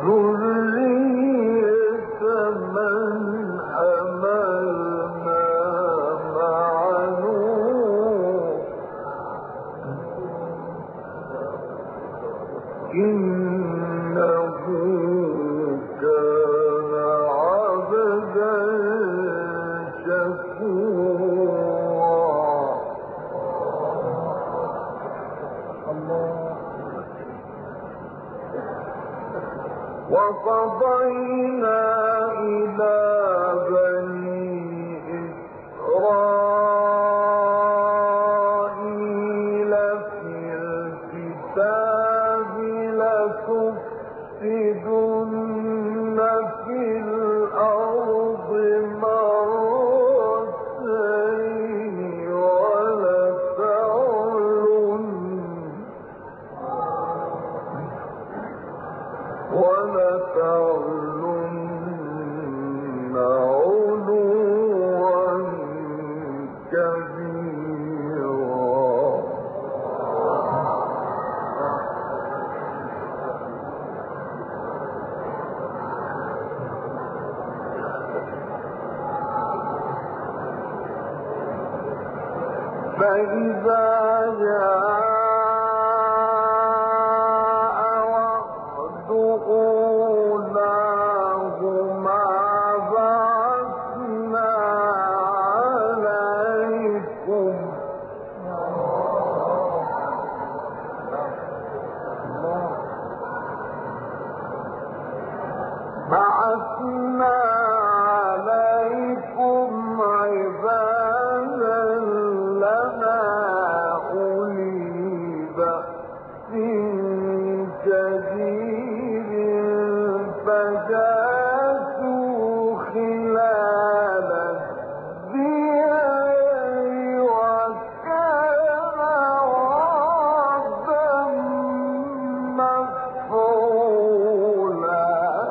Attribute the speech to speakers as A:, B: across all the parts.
A: وقضينا إلى بني إسرائيل في الكتاب لتفسدن في الأرض مرتين ولتعلن علوا كبيرا. فإذا جاء بعثنا عليكم عبادا لنا أولي بأس شديد فجاسوا خلال الديار وكان وعدا مفعولا.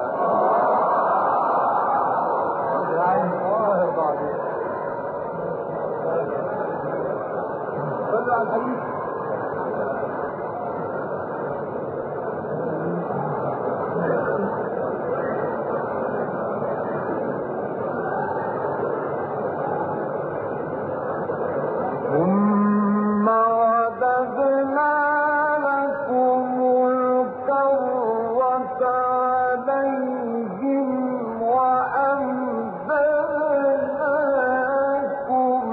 A: ثم رددنا لكم الكرة عليهم وأمددناكم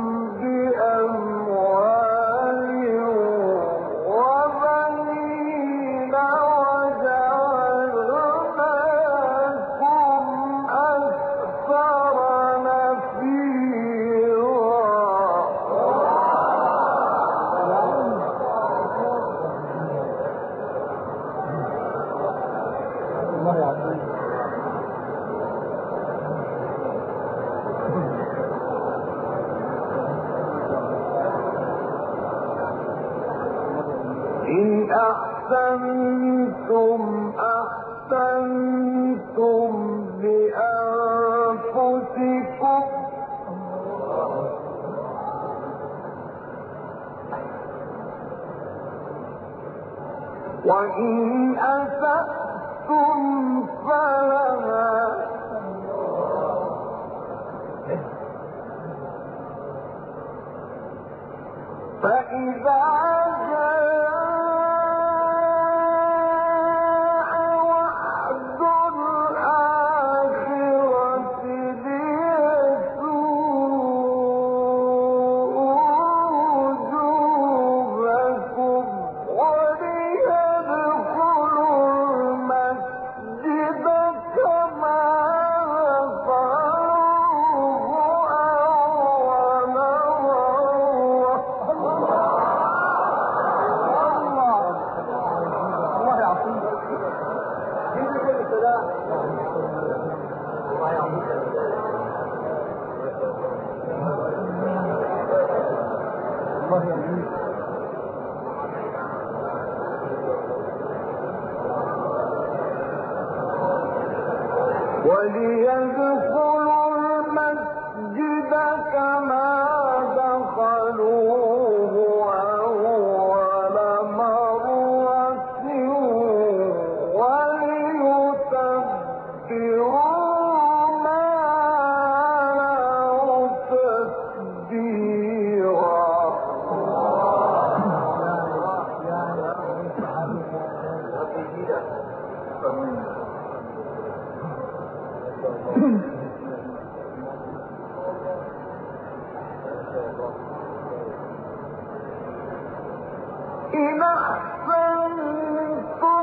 A: بأموال وبنين وجعلناكم أكثر إن أحسنتم أحسنتم لأنفسكم وإن أسأتم فلها فإذا وليدخلوا المسجد كما دخلوه أول مرة وليتموا إن أحسنتم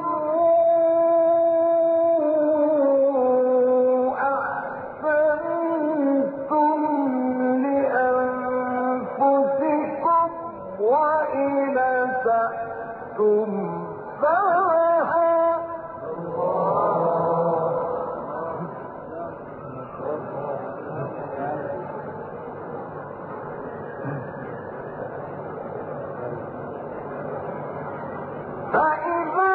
A: أحسنتم لأنفسكم وإن أسأتم فلها فإذا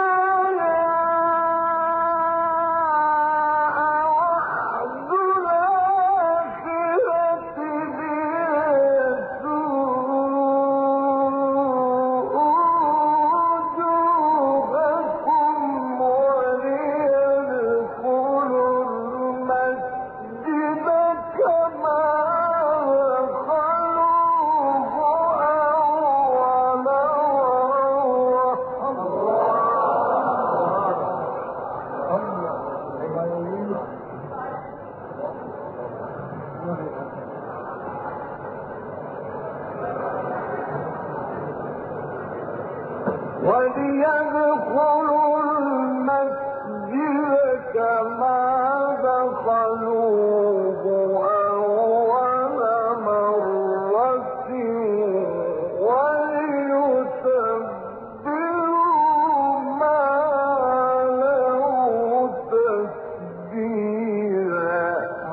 A: جاء وعد الآخرة ليسوءوا وجوهكم وليدخلوا المسجد كما دخلوه أول وليدخلوا المسجد كما دخلوه أول مرة وليتبروا ما علوا تتبيرا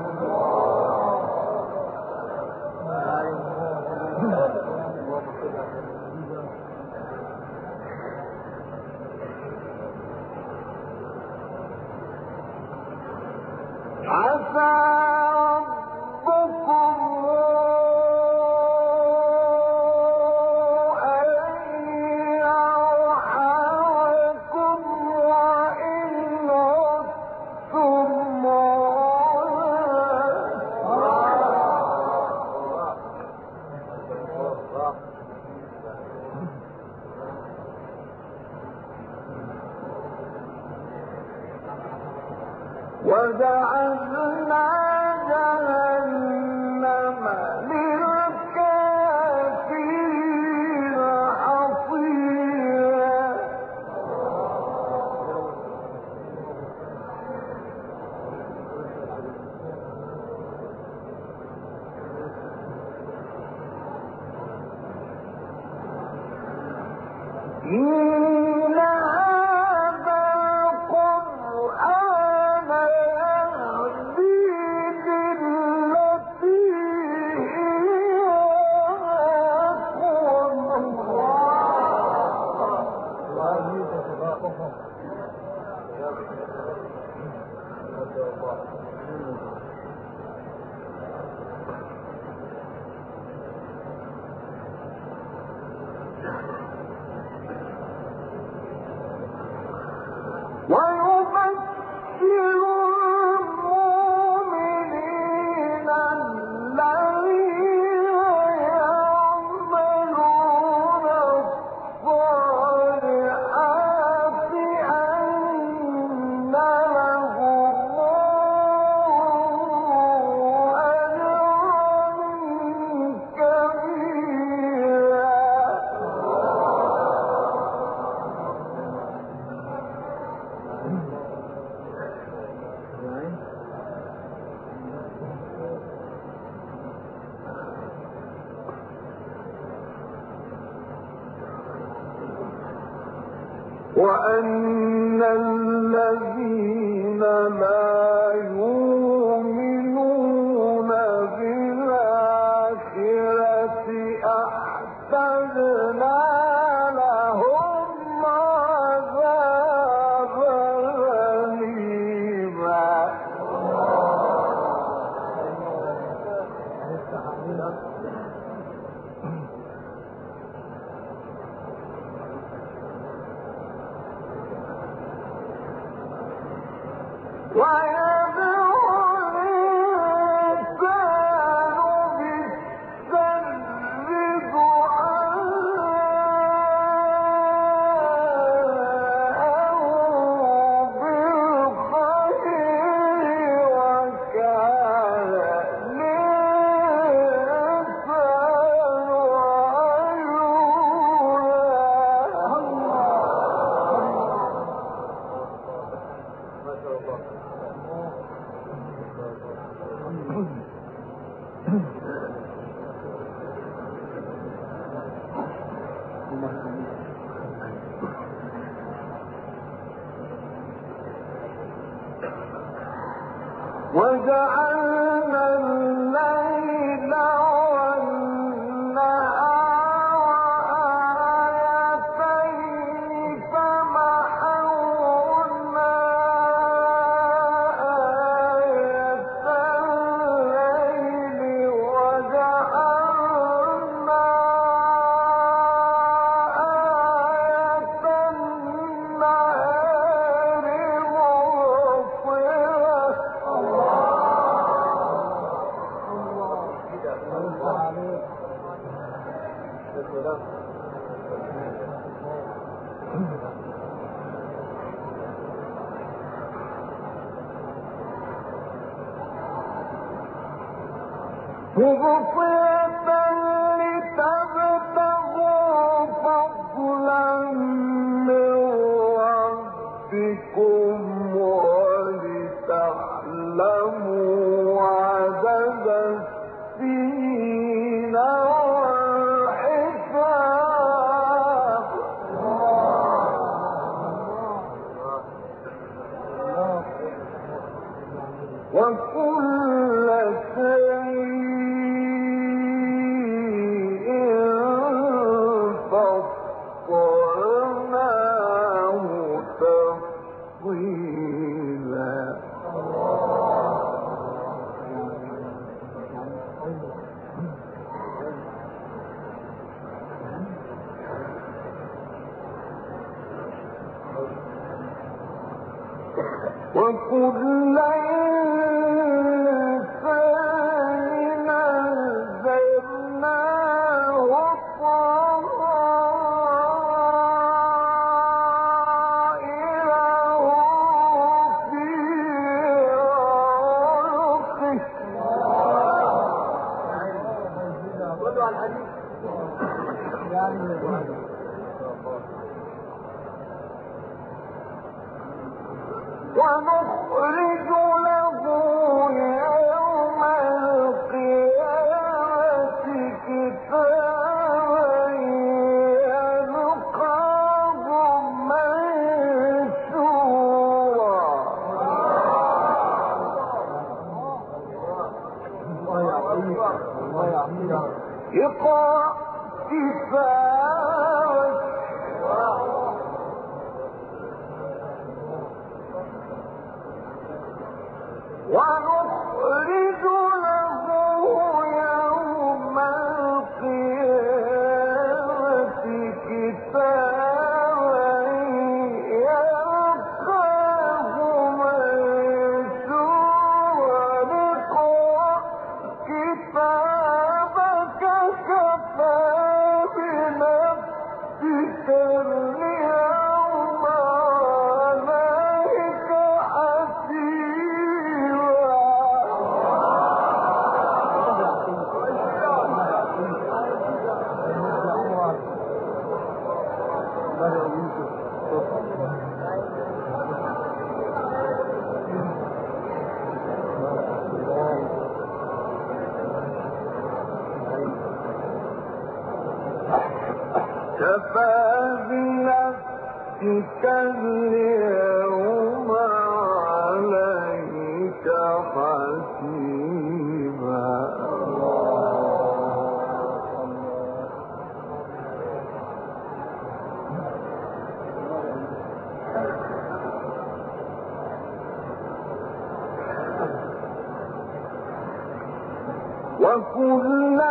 A: عسى ربكم أن يرحمكم وإن عدتم وجعلنا جهنم للكافرين حصيرا إن هذا القرآن يهدي للتي هي ويبشر المؤمنين الذين يعملون الصالحات أن لهم أجرا وأن الذين لا يؤمنون بالآخرة أعتدنا لهم عذابا أليما ويدعو الإنسان بالشر دعاءه وجعلنا الليل والنهار آيتين فمحونا آية الليل وجعلنا آية النهار مبصرة لتبتغوا فضلا من ربكم ولتعلموا عدد السنين والحساب وكل شيء فصلناه تفصيلا وكل إنسان نزلناه طائره في عنقه ونخرج له يوم القيامة كتابا يلقاه منشورا اقرأ كتابك ونخرج له يوم القيامة كتابا يلقاه منشورا اقرأ كتابك كفى بنفسك اليوم عليك كفى بنفسك اليوم عليك حسيبا وكل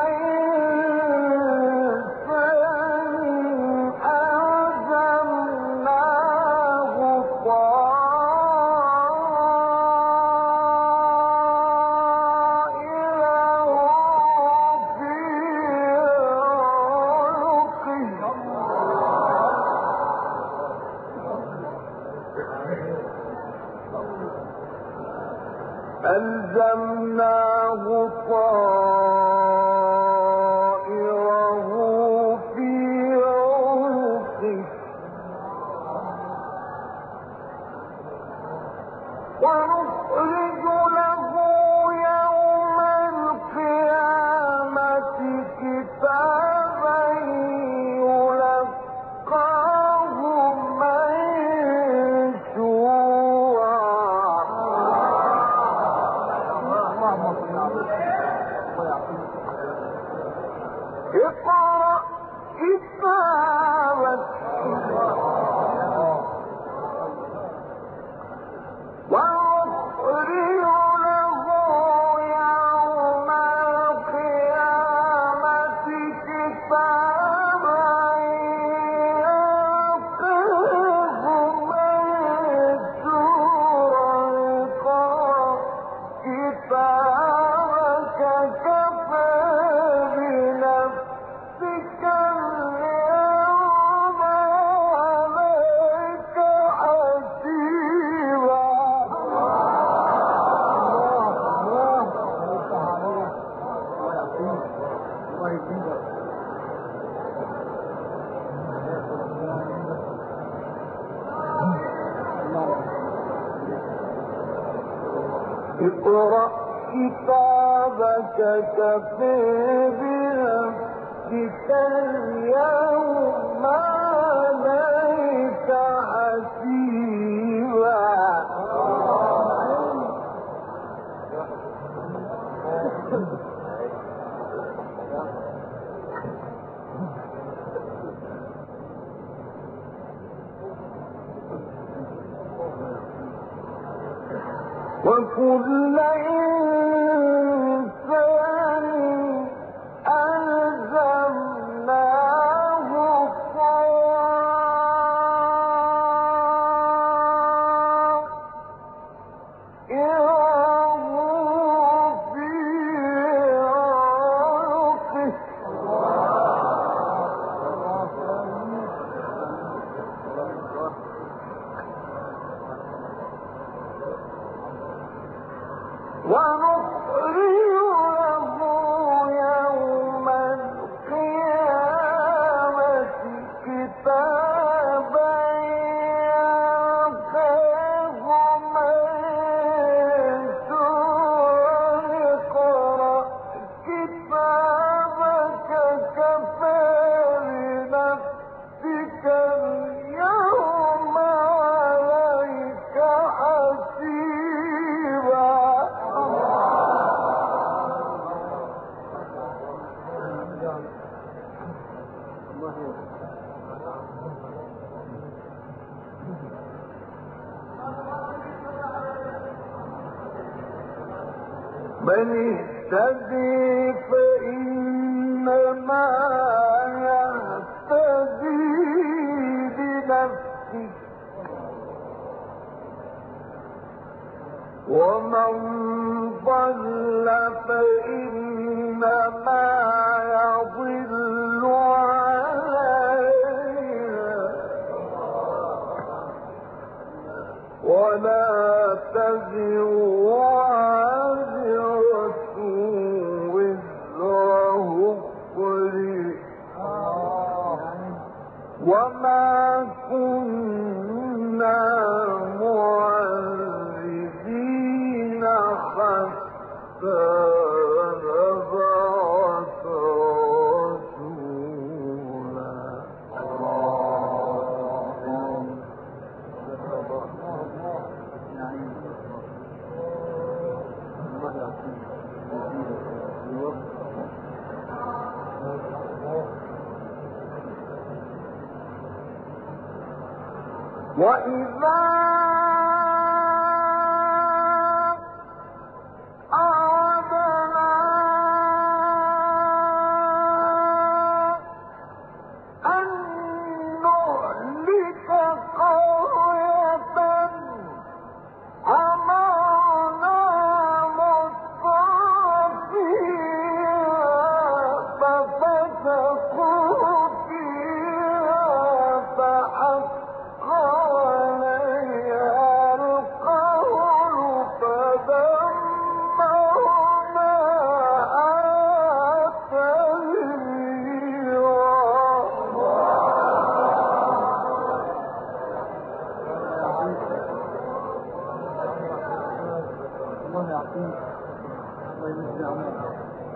A: ألزمناه طائره في عنقه ونخرج له يوم القيامة كتابا يلقاه منشورا اقرأ كتابك ونخرج له يوم القيامة كتابا يلقاه منشورا اقرأ كتابك كفى بنفسك اليوم عليك حسيبا اقرأ كتابك كفى بنفسك اليوم عليك حسيبا وكل إنسان ألزمناه طائره في عنقه ونخرج له يوم القيامة كتابا يلقاه منشورا اقرأ كتابك كفى بنفسك اليوم عليك حسيبا من اهتدي فإنما يهتدي لنفسه ومن ضل فإنما يضل عليها ولا تزر وازرة وزر أخرى وما كنا معذبين حتى نبعث رسولا وإذا أردنا أن نهلك قرية أمرنا مترفيها ففسقوا فيها فحق عليها
B: الله يعطيك. الله يجزي عنك.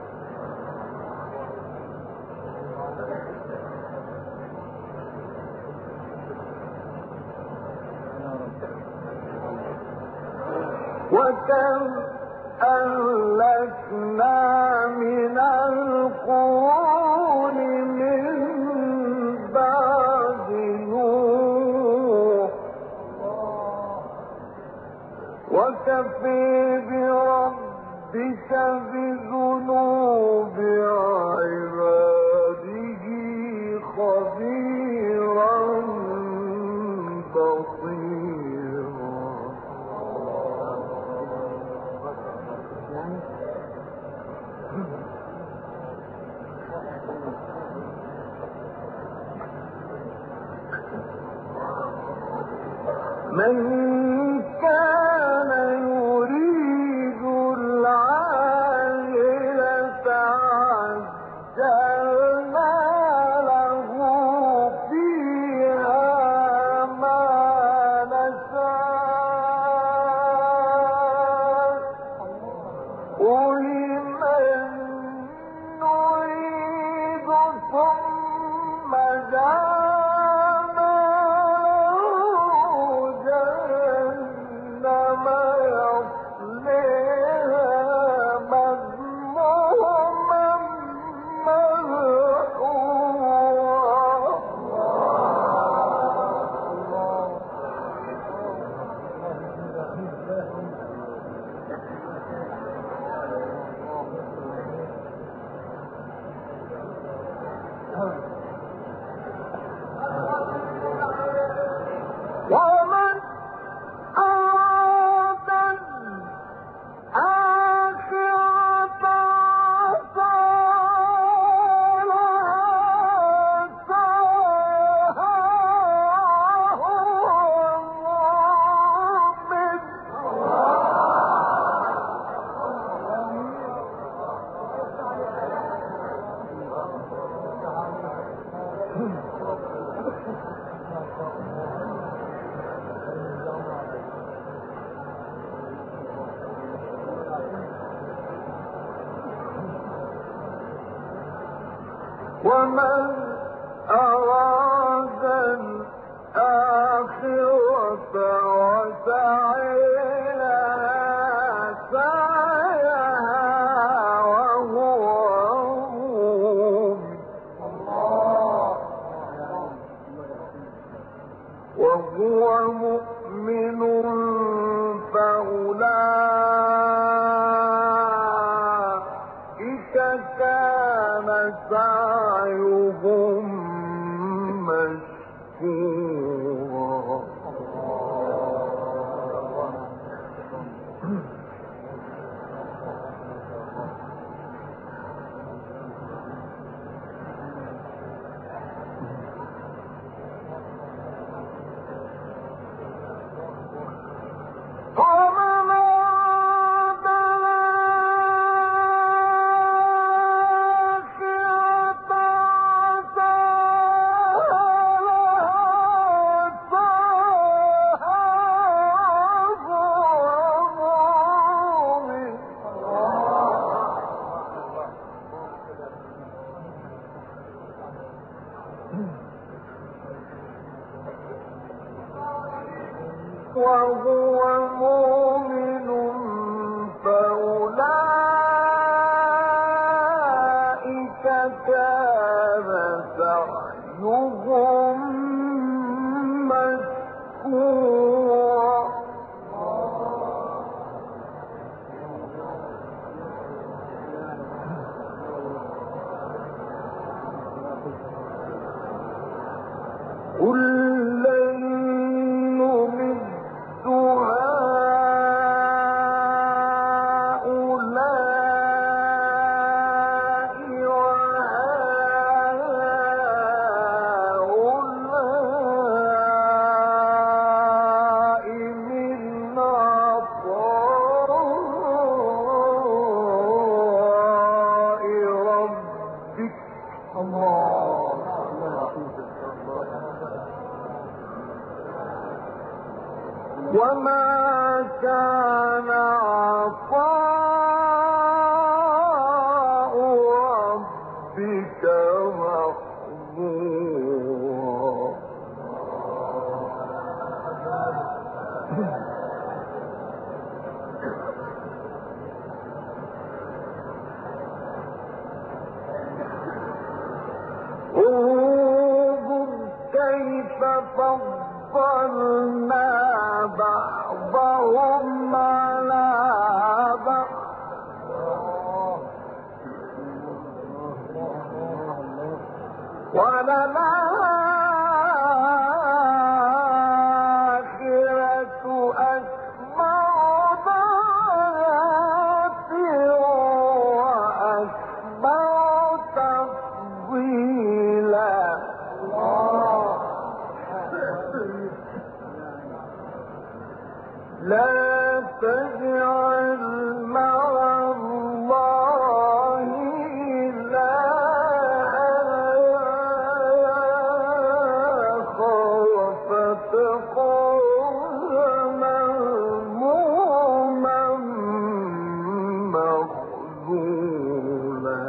A: وكم أهلكنا من القرون من بعد نوح وكفي بربك بذنوب عباده خبيرا بصيرا. من كان يريد العاجلة عجلنا له فيها ما نشاء لمن نريد ثم ومن أراد الآخرة فلها سعيها وهو مؤمن ومن أراد الآخرة وسعي لها سعيها وهو مؤمن فأولئك كان سعيهم مشكورا. وهو مؤمن فأولئك كان سعيهم مشكورا. وما كان عطاء ربك محظورا انظر كيف فضلنا بعضهم على بعض وللآخرة أكبر درجات وأكبر تفضيلا لا تجعل مع الله إلها آخر فتقول مذموما مخذولا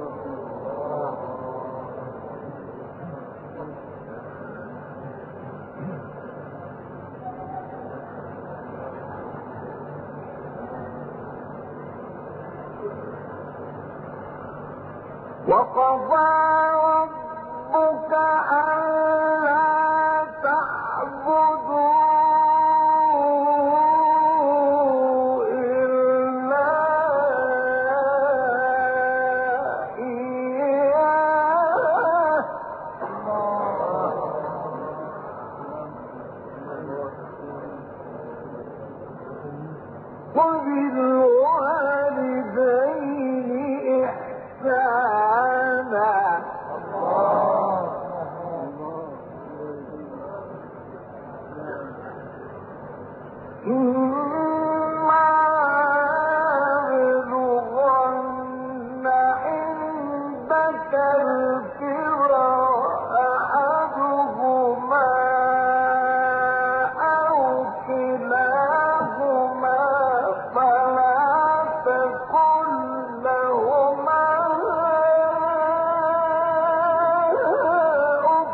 A: وقضى ربك ألا تعبدوا إلا إياه وبالوالدين إحسانا إما يبلغن عندك الكبر أحدهما أو كلاهما فلا تقل لهما أف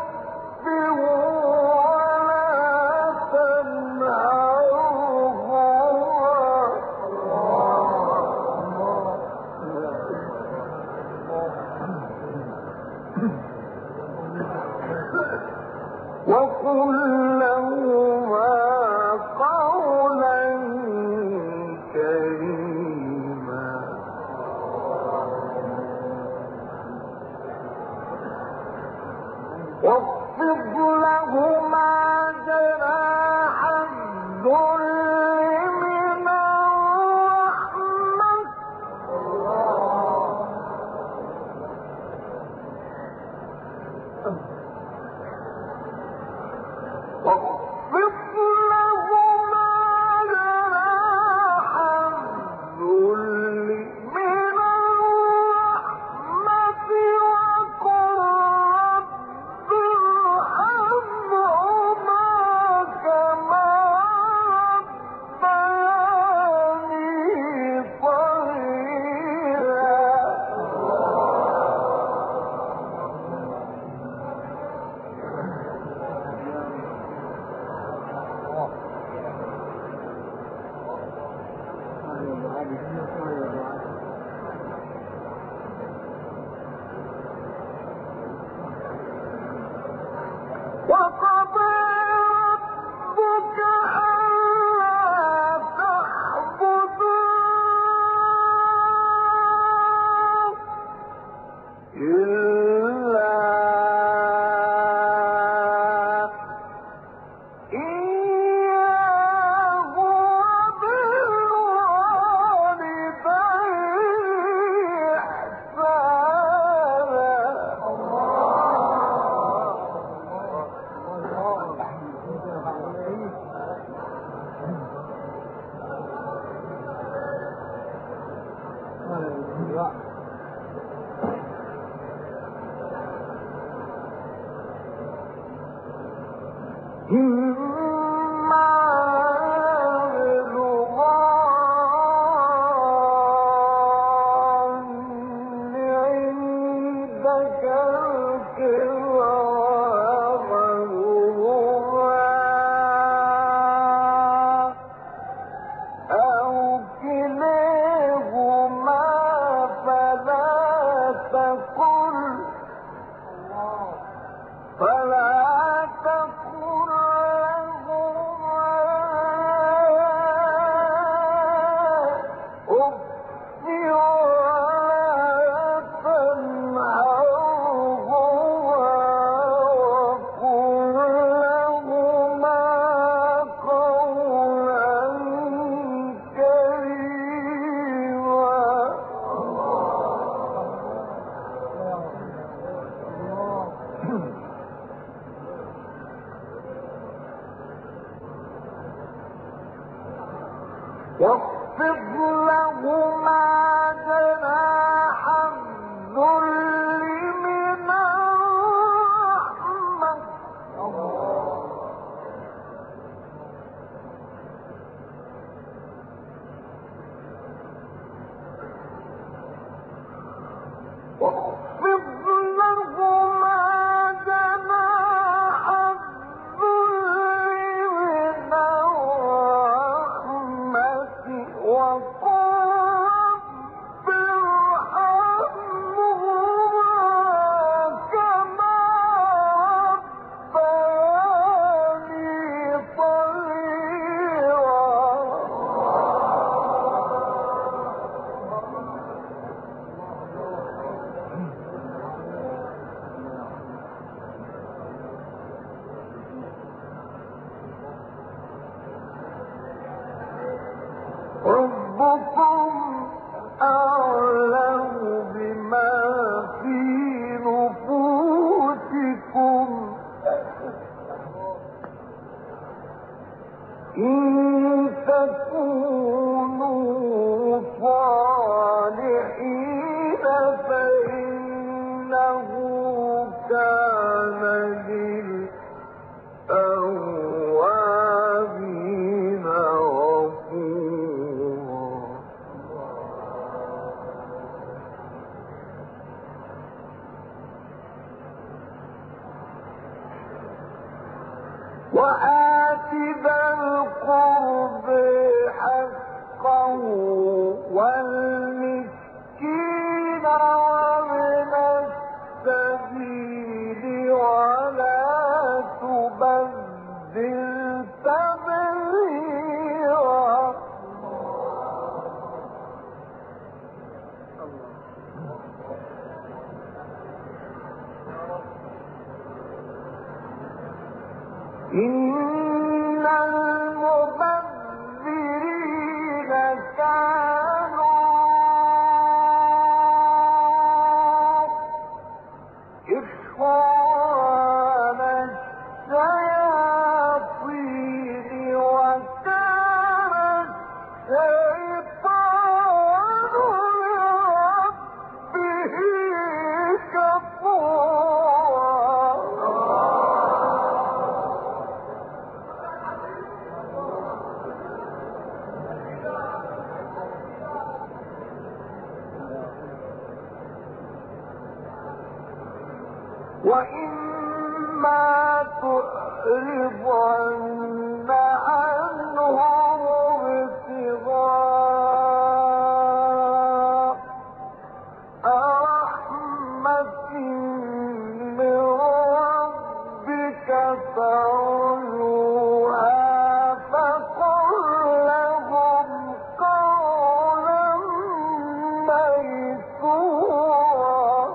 A: ولا تنهرهما وقل لهما قولا كريما واخفض لهما جناح الذل من الرحمة واخفض لهما جناح الذل من الرحمة وقل رب ارحمهما كما ربياني صغيرا وقضى ربك ألا تعبدوا إلا إياه وبالوالدين واخفض لهما جناح الذل من الرحمة واخفض لهما جناح الذل من الرحمة وقل رب ارحمهما كما ربياني صغيرا ربكم أعلم بما في نفوسكم إن تكونوا صالحين فإنه كان للأوابين غفورا وآت ذا القرب حقه والمسكين وابن السبيل ولا تبذل تبذيرا إن المبذرين كانوا إخوان الشياطين وكان الشيطان لربه كفورا وإما تعرضن عنهم ابتغاء رحمة من ربك ترجوها فقل لهم قولا ميسورا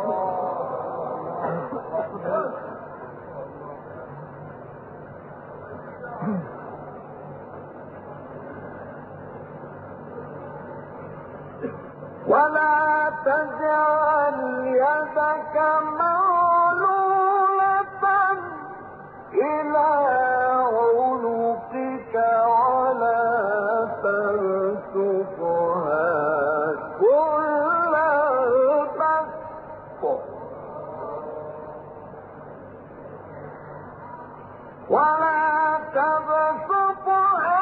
A: ولا تجعل يدك مغلولة إلى عنقك ولا تبسطها كل البسط ولا تبسطها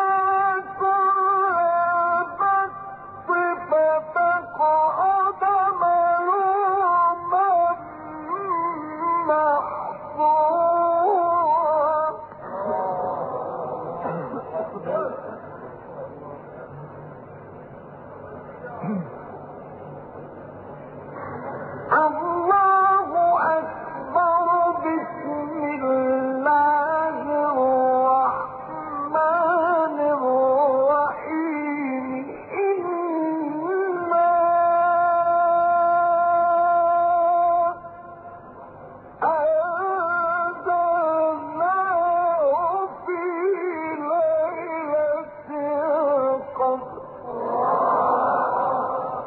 A: كل البسط فتقعد ملوما الله أكبر بسم الله الرحمن الرحيم إنا أنزلناه في ليلة القدر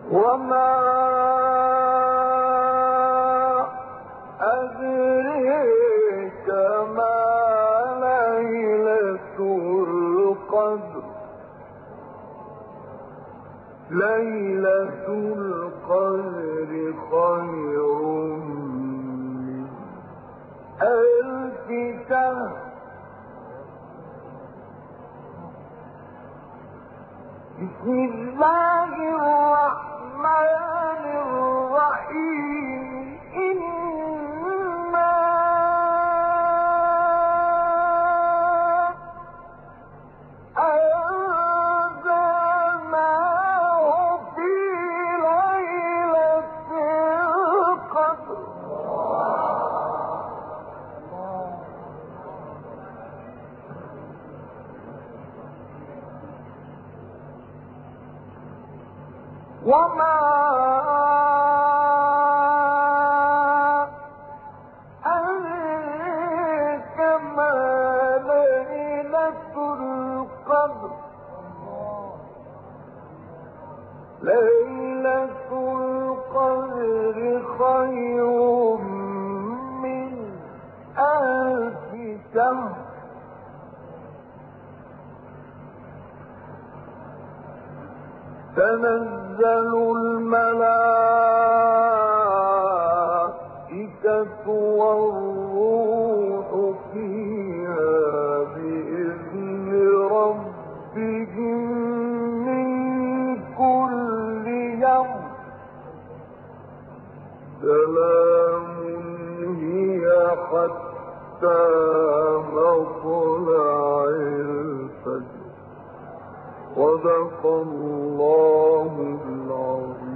A: وما أدريك ما ليلة القدر ليلة القدر خير من ألف شهر بسم الله الرحمن الرحيم إنا أنزلناه في ليلة القدر وما أدريك ما ليلة القدر ليلة القدر خير من ألف شهر تنزل الملائكة والروح فيها بإذن ربهم من كل يوم سلام هي حتى مطلع الفجر صدق الله العظيم.